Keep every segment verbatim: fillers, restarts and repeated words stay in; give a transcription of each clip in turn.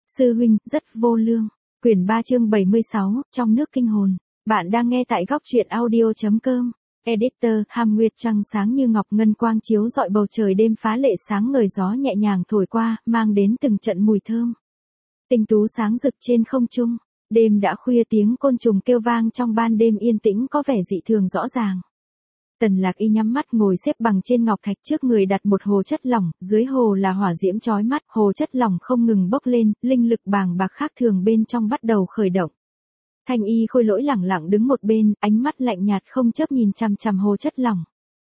Sư huynh, rất vô lương. Quyển ba chương bảy mươi sáu, trong nước kinh hồn. Bạn đang nghe tại góc truyện audio.com. Editor, Hàm Nguyệt trăng sáng như ngọc, ngân quang chiếu rọi bầu trời đêm phá lệ sáng ngời, gió nhẹ nhàng thổi qua, mang đến từng trận mùi thơm. Tinh tú sáng rực trên không trung. Đêm đã khuya, tiếng côn trùng kêu vang trong ban đêm yên tĩnh có vẻ dị thường rõ ràng. Tần Lạc Y nhắm mắt ngồi xếp bằng trên ngọc thạch, trước người đặt một hồ chất lỏng, dưới hồ là hỏa diễm chói mắt, hồ chất lỏng không ngừng bốc lên, linh lực bàng bạc khác thường bên trong bắt đầu khởi động. Thanh Y Khôi Lỗi lẳng lặng đứng một bên, ánh mắt lạnh nhạt không chớp nhìn chằm chằm hồ chất lỏng.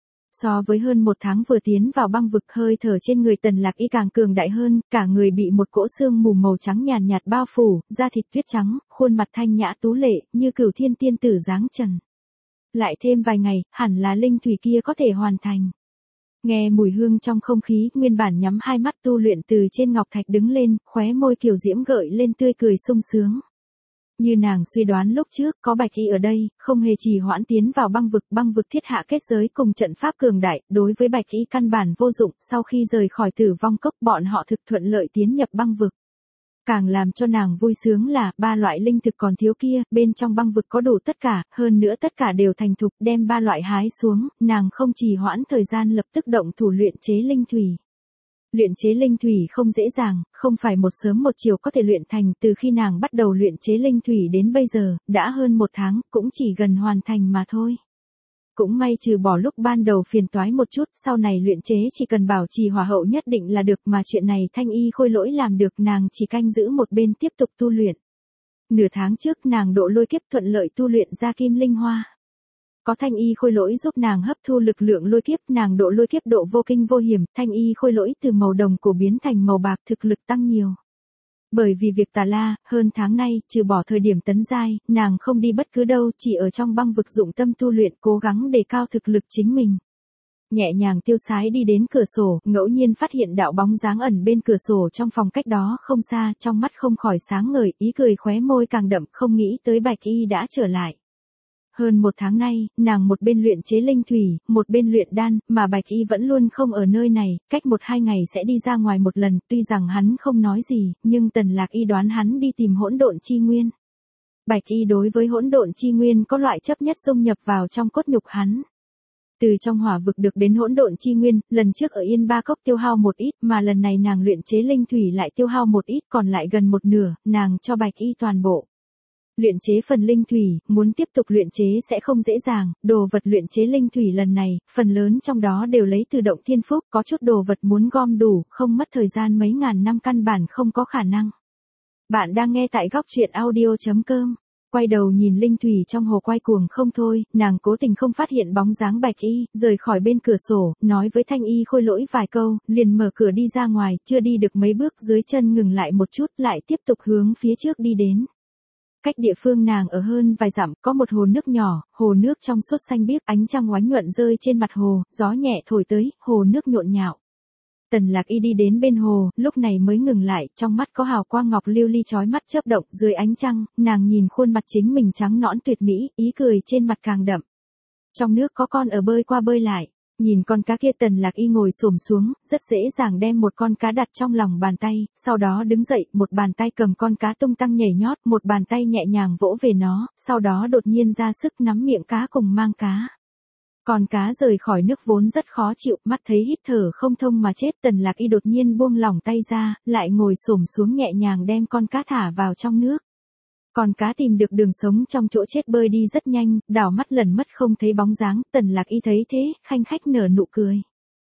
So với hơn một tháng vừa tiến vào băng vực, hơi thở trên người Tần Lạc Y càng cường đại hơn, cả người bị một cỗ sương mù màu trắng nhàn nhạt bao phủ, da thịt tuyết trắng, khuôn mặt thanh nhã tú lệ, như cửu thiên tiên tử dáng trần. Lại thêm vài ngày, hẳn là linh thủy kia có thể hoàn thành. Nghe mùi hương trong không khí, nguyên bản nhắm hai mắt tu luyện từ trên ngọc thạch đứng lên, khóe môi kiều diễm gợi lên tươi cười sung sướng. Như nàng suy đoán lúc trước, có Bạch Y ở đây, không hề trì hoãn tiến vào băng vực, băng vực thiết hạ kết giới cùng trận pháp cường đại, đối với Bạch Y căn bản vô dụng, sau khi rời khỏi Tử Vong Cốc, bọn họ thực thuận lợi tiến nhập băng vực. Càng làm cho nàng vui sướng là, ba loại linh thực còn thiếu kia, bên trong băng vực có đủ tất cả, hơn nữa tất cả đều thành thục, đem ba loại hái xuống, nàng không trì hoãn thời gian lập tức động thủ luyện chế linh thủy. Luyện chế linh thủy không dễ dàng, không phải một sớm một chiều có thể luyện thành, từ khi nàng bắt đầu luyện chế linh thủy đến bây giờ, đã hơn một tháng, cũng chỉ gần hoàn thành mà thôi. Cũng may trừ bỏ lúc ban đầu phiền toái một chút, sau này luyện chế chỉ cần bảo trì hỏa hậu nhất định là được, mà chuyện này Thanh Y Khôi Lỗi làm được, nàng chỉ canh giữ một bên tiếp tục tu luyện. Nửa tháng trước nàng độ lôi kiếp thuận lợi tu luyện ra kim linh hoa. Có Thanh Y Khôi Lỗi giúp nàng hấp thu lực lượng lôi kiếp, nàng độ lôi kiếp độ vô kinh vô hiểm, Thanh Y Khôi Lỗi từ màu đồng cổ biến thành màu bạc, thực lực tăng nhiều. Bởi vì việc Tà La, hơn tháng nay, trừ bỏ thời điểm tấn giai, nàng không đi bất cứ đâu, chỉ ở trong băng vực dụng tâm tu luyện, cố gắng đề cao thực lực chính mình. Nhẹ nhàng tiêu sái đi đến cửa sổ, ngẫu nhiên phát hiện đạo bóng dáng ẩn bên cửa sổ trong phòng cách đó không xa, trong mắt không khỏi sáng ngời, ý cười khóe môi càng đậm, không nghĩ tới Bạch Y đã trở lại. Hơn một tháng nay, nàng một bên luyện chế linh thủy, một bên luyện đan, mà Bạch Y vẫn luôn không ở nơi này, cách một hai ngày sẽ đi ra ngoài một lần, tuy rằng hắn không nói gì, nhưng Tần Lạc Y đoán hắn đi tìm hỗn độn chi nguyên. Bạch Y đối với hỗn độn chi nguyên có loại chấp nhất xông nhập vào trong cốt nhục hắn. Từ trong hỏa vực được đến hỗn độn chi nguyên, lần trước ở Yên Ba Cốc tiêu hao một ít, mà lần này nàng luyện chế linh thủy lại tiêu hao một ít, còn lại gần một nửa, nàng cho Bạch Y toàn bộ. Luyện chế phần linh thủy, muốn tiếp tục luyện chế sẽ không dễ dàng, đồ vật luyện chế linh thủy lần này, phần lớn trong đó đều lấy từ động thiên phúc, có chút đồ vật muốn gom đủ, không mất thời gian mấy ngàn năm căn bản không có khả năng. Bạn đang nghe tại góc truyện audio.com. Quay đầu nhìn linh thủy trong hồ quay cuồng không thôi, nàng cố tình không phát hiện bóng dáng Bạch Y, rời khỏi bên cửa sổ, nói với Thanh Y Khôi Lỗi vài câu, liền mở cửa đi ra ngoài, chưa đi được mấy bước dưới chân ngừng lại một chút, lại tiếp tục hướng phía trước đi đến. Cách địa phương nàng ở hơn vài dặm, có một hồ nước nhỏ, hồ nước trong suốt xanh biếc, ánh trăng oánh nhuận rơi trên mặt hồ, gió nhẹ thổi tới, hồ nước nhộn nhạo. Tần Lạc Y đi đến bên hồ, lúc này mới ngừng lại, trong mắt có hào quang ngọc lưu ly chói mắt chớp động, dưới ánh trăng, nàng nhìn khuôn mặt chính mình trắng nõn tuyệt mỹ, ý cười trên mặt càng đậm. Trong nước có con ở bơi qua bơi lại. Nhìn con cá kia, Tần Lạc Y ngồi xổm xuống, rất dễ dàng đem một con cá đặt trong lòng bàn tay, sau đó đứng dậy, một bàn tay cầm con cá tung tăng nhảy nhót, một bàn tay nhẹ nhàng vỗ về nó, sau đó đột nhiên ra sức nắm miệng cá cùng mang cá. Con cá rời khỏi nước vốn rất khó chịu, mắt thấy hít thở không thông mà chết, Tần Lạc Y đột nhiên buông lỏng tay ra, lại ngồi xổm xuống nhẹ nhàng đem con cá thả vào trong nước. Con cá tìm được đường sống trong chỗ chết bơi đi rất nhanh, đảo mắt lần mất không thấy bóng dáng, Tần Lạc Y thấy thế, khanh khách nở nụ cười.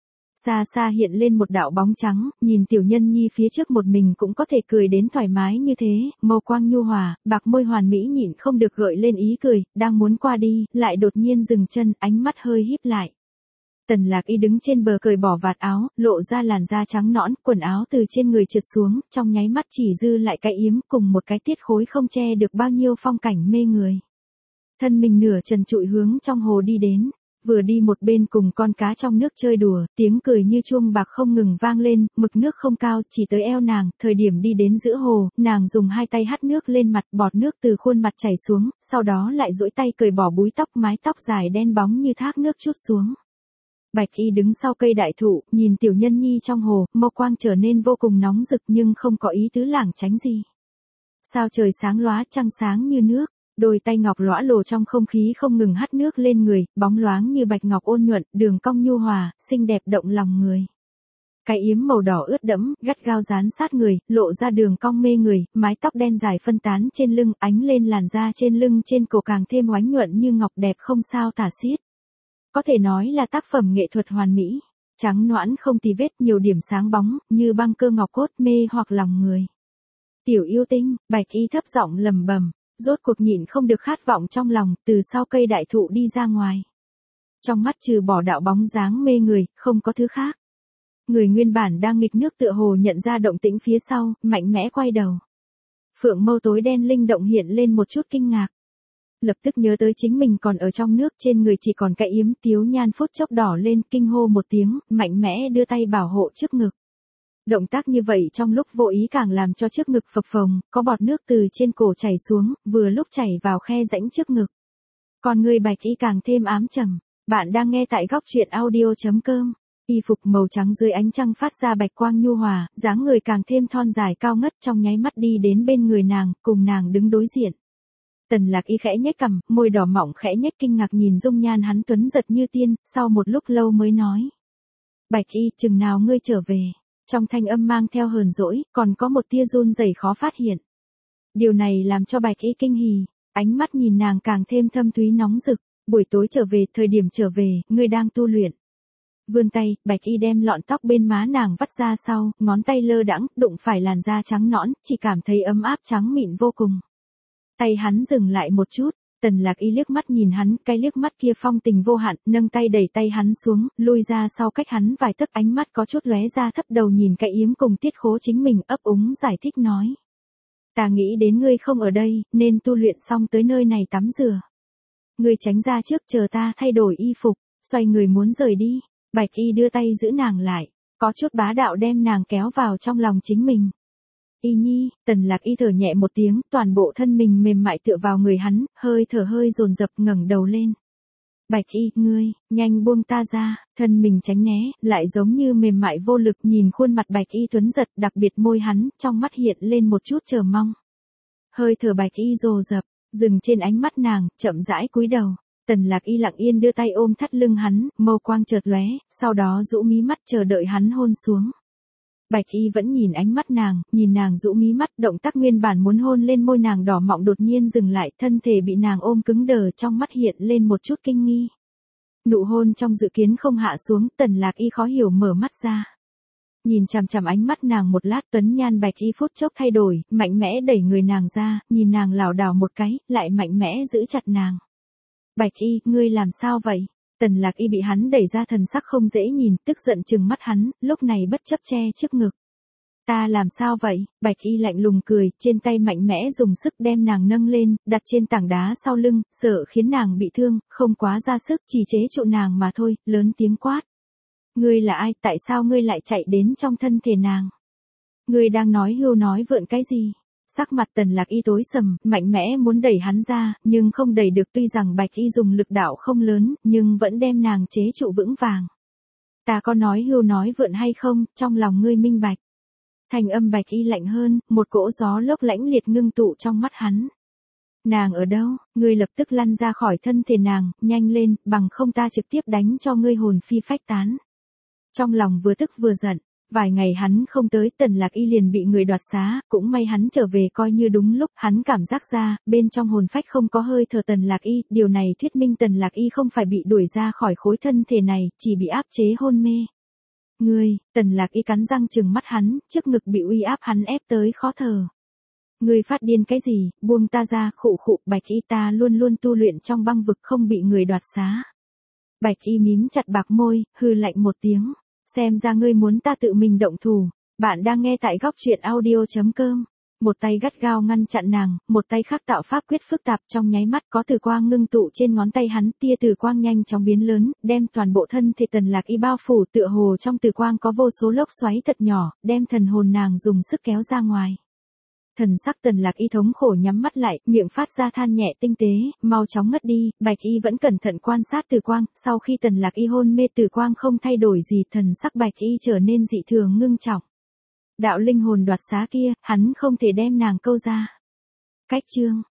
Xa xa hiện lên một đạo bóng trắng, nhìn tiểu nhân nhi phía trước một mình cũng có thể cười đến thoải mái như thế, màu quang nhu hòa, bạc môi hoàn mỹ nhịn không được gợi lên ý cười, đang muốn qua đi, lại đột nhiên dừng chân, ánh mắt hơi híp lại. Tần Lạc Y đứng trên bờ cởi bỏ vạt áo, lộ ra làn da trắng nõn, quần áo từ trên người trượt xuống, trong nháy mắt chỉ dư lại cái yếm cùng một cái tiết khối không che được bao nhiêu phong cảnh mê người. Thân mình nửa trần trụi hướng trong hồ đi đến, vừa đi một bên cùng con cá trong nước chơi đùa, tiếng cười như chuông bạc không ngừng vang lên, mực nước không cao, chỉ tới eo nàng, thời điểm đi đến giữa hồ, nàng dùng hai tay hắt nước lên mặt, bọt nước từ khuôn mặt chảy xuống, sau đó lại duỗi tay cởi bỏ búi tóc, mái tóc dài đen bóng như thác nước trút xuống. Bạch Y đứng sau cây đại thụ, nhìn tiểu nhân nhi trong hồ, mâu quang trở nên vô cùng nóng rực nhưng không có ý tứ lảng tránh gì. Sao trời sáng lóa, trăng sáng như nước, đôi tay ngọc lõa lồ trong không khí không ngừng hắt nước lên người, bóng loáng như bạch ngọc ôn nhuận, đường cong nhu hòa, xinh đẹp động lòng người. Cái yếm màu đỏ ướt đẫm, gắt gao dán sát người, lộ ra đường cong mê người, mái tóc đen dài phân tán trên lưng, ánh lên làn da trên lưng trên cổ càng thêm oánh nhuận như ngọc đẹp không sao tả xiết. Có thể nói là tác phẩm nghệ thuật hoàn mỹ, trắng nõn không tì vết, nhiều điểm sáng bóng, như băng cơ ngọc cốt mê hoặc lòng người. Tiểu yêu tinh, Bạch Y thấp giọng lầm bầm, rốt cuộc nhịn không được khát vọng trong lòng, từ sau cây đại thụ đi ra ngoài. Trong mắt trừ bỏ đạo bóng dáng mê người, không có thứ khác. Người nguyên bản đang nghịch nước tựa hồ nhận ra động tĩnh phía sau, mạnh mẽ quay đầu. Phượng mâu tối đen linh động hiện lên một chút kinh ngạc. Lập tức nhớ tới chính mình còn ở trong nước, trên người chỉ còn cái yếm, tiếu nhan phút chốc đỏ lên, kinh hô một tiếng, mạnh mẽ đưa tay bảo hộ trước ngực. Động tác như vậy trong lúc vô ý càng làm cho trước ngực phập phồng, có bọt nước từ trên cổ chảy xuống, vừa lúc chảy vào khe rãnh trước ngực. Còn người Bạch Y càng thêm ám trầm. Bạn đang nghe tại góc truyện audio chấm com. Y phục màu trắng dưới ánh trăng phát ra bạch quang nhu hòa, dáng người càng thêm thon dài cao ngất, trong nháy mắt đi đến bên người nàng, cùng nàng đứng đối diện. Tần Lạc Y khẽ nhếch cằm, môi đỏ mọng khẽ nhếch kinh ngạc nhìn dung nhan hắn tuấn giật như tiên, sau một lúc lâu mới nói. Bạch Y, chừng nào ngươi trở về? Trong thanh âm mang theo hờn dỗi, còn có một tia run rẩy khó phát hiện. Điều này làm cho Bạch Y kinh hỉ, ánh mắt nhìn nàng càng thêm thâm thúy nóng rực. Buổi tối trở về, thời điểm trở về, ngươi đang tu luyện. Vươn tay, Bạch Y đem lọn tóc bên má nàng vắt ra sau, ngón tay lơ đãng, đụng phải làn da trắng nõn, chỉ cảm thấy ấm áp trắng mịn vô cùng. Tay hắn dừng lại một chút, Tần Lạc Y liếc mắt nhìn hắn, cái liếc mắt kia phong tình vô hạn, nâng tay đẩy tay hắn xuống, lui ra sau cách hắn vài tấc, ánh mắt có chút lóe ra, thấp đầu nhìn cái yếm cùng tiết khố chính mình, ấp úng giải thích nói. Ta nghĩ đến ngươi không ở đây, nên tu luyện xong tới nơi này tắm rửa. Ngươi tránh ra trước, chờ ta thay đổi y phục, xoay người muốn rời đi. Bạch Y đưa tay giữ nàng lại, có chút bá đạo đem nàng kéo vào trong lòng chính mình. Y nhi, Tần Lạc Y thở nhẹ một tiếng, toàn bộ thân mình mềm mại tựa vào người hắn, hơi thở hơi dồn dập ngẩng đầu lên. Bạch Y, ngươi, nhanh buông ta ra, thân mình tránh né, lại giống như mềm mại vô lực nhìn khuôn mặt Bạch Y tuấn giật, đặc biệt môi hắn, trong mắt hiện lên một chút chờ mong. Hơi thở Bạch Y dồn dập, dừng trên ánh mắt nàng, chậm rãi cúi đầu. Tần Lạc Y lặng yên đưa tay ôm thắt lưng hắn, mâu quang chợt lóe, sau đó rũ mí mắt chờ đợi hắn hôn xuống. Bạch Y vẫn nhìn ánh mắt nàng, nhìn nàng rũ mí mắt, động tác nguyên bản muốn hôn lên môi nàng đỏ mọng đột nhiên dừng lại, thân thể bị nàng ôm cứng đờ, trong mắt hiện lên một chút kinh nghi. Nụ hôn trong dự kiến không hạ xuống, Tần Lạc Y khó hiểu mở mắt ra. Nhìn chằm chằm ánh mắt nàng một lát, tuấn nhan Bạch Y phút chốc thay đổi, mạnh mẽ đẩy người nàng ra, nhìn nàng lảo đảo một cái, lại mạnh mẽ giữ chặt nàng. Bạch Y, ngươi làm sao vậy? Tần Lạc Y bị hắn đẩy ra, thần sắc không dễ nhìn, tức giận trừng mắt hắn, lúc này bất chấp che trước ngực. Ta làm sao vậy? Bạch Y lạnh lùng cười, trên tay mạnh mẽ dùng sức đem nàng nâng lên, đặt trên tảng đá sau lưng, sợ khiến nàng bị thương, không quá ra sức, chỉ chế trụ nàng mà thôi, lớn tiếng quát. Ngươi là ai, tại sao ngươi lại chạy đến trong thân thể nàng? Ngươi đang nói hưu nói vượn cái gì? Sắc mặt Tần Lạc Y tối sầm, mạnh mẽ muốn đẩy hắn ra, nhưng không đẩy được, tuy rằng Bạch Y dùng lực đạo không lớn, nhưng vẫn đem nàng chế trụ vững vàng. Ta có nói hưu nói vượn hay không, trong lòng ngươi minh bạch. Thành âm Bạch Y lạnh hơn, một cỗ gió lốc lãnh liệt ngưng tụ trong mắt hắn. Nàng ở đâu, ngươi lập tức lăn ra khỏi thân thể nàng, nhanh lên, bằng không ta trực tiếp đánh cho ngươi hồn phi phách tán. Trong lòng vừa tức vừa giận. Vài ngày hắn không tới, Tần Lạc Y liền bị người đoạt xá, cũng may hắn trở về coi như đúng lúc, hắn cảm giác ra, bên trong hồn phách không có hơi thở Tần Lạc Y, điều này thuyết minh Tần Lạc Y không phải bị đuổi ra khỏi khối thân thể này, chỉ bị áp chế hôn mê. Ngươi, Tần Lạc Y cắn răng trừng mắt hắn, trước ngực bị uy áp hắn ép tới khó thở. Ngươi phát điên cái gì, buông ta ra, khụ khụ, Bạch Y ta luôn luôn tu luyện trong băng vực không bị người đoạt xá. Bạch Y mím chặt bạc môi, hừ lạnh một tiếng. Xem ra ngươi muốn ta tự mình động thủ. Bạn đang nghe tại góc truyện audio chấm com. Một tay gắt gao ngăn chặn nàng, một tay khác tạo pháp quyết phức tạp, trong nháy mắt có từ quang ngưng tụ trên ngón tay hắn, tia từ quang nhanh chóng biến lớn, đem toàn bộ thân thể Tần Lạc Y bao phủ, tựa hồ trong từ quang có vô số lốc xoáy thật nhỏ, đem thần hồn nàng dùng sức kéo ra ngoài. Thần sắc Tần Lạc Y thống khổ nhắm mắt lại, miệng phát ra than nhẹ tinh tế, mau chóng ngất đi. Bạch Y vẫn cẩn thận quan sát Từ Quang, sau khi Tần Lạc Y hôn mê Từ Quang không thay đổi gì, thần sắc Bạch Y trở nên dị thường ngưng trọng. Đạo linh hồn đoạt xá kia, hắn không thể đem nàng câu ra. Cách chương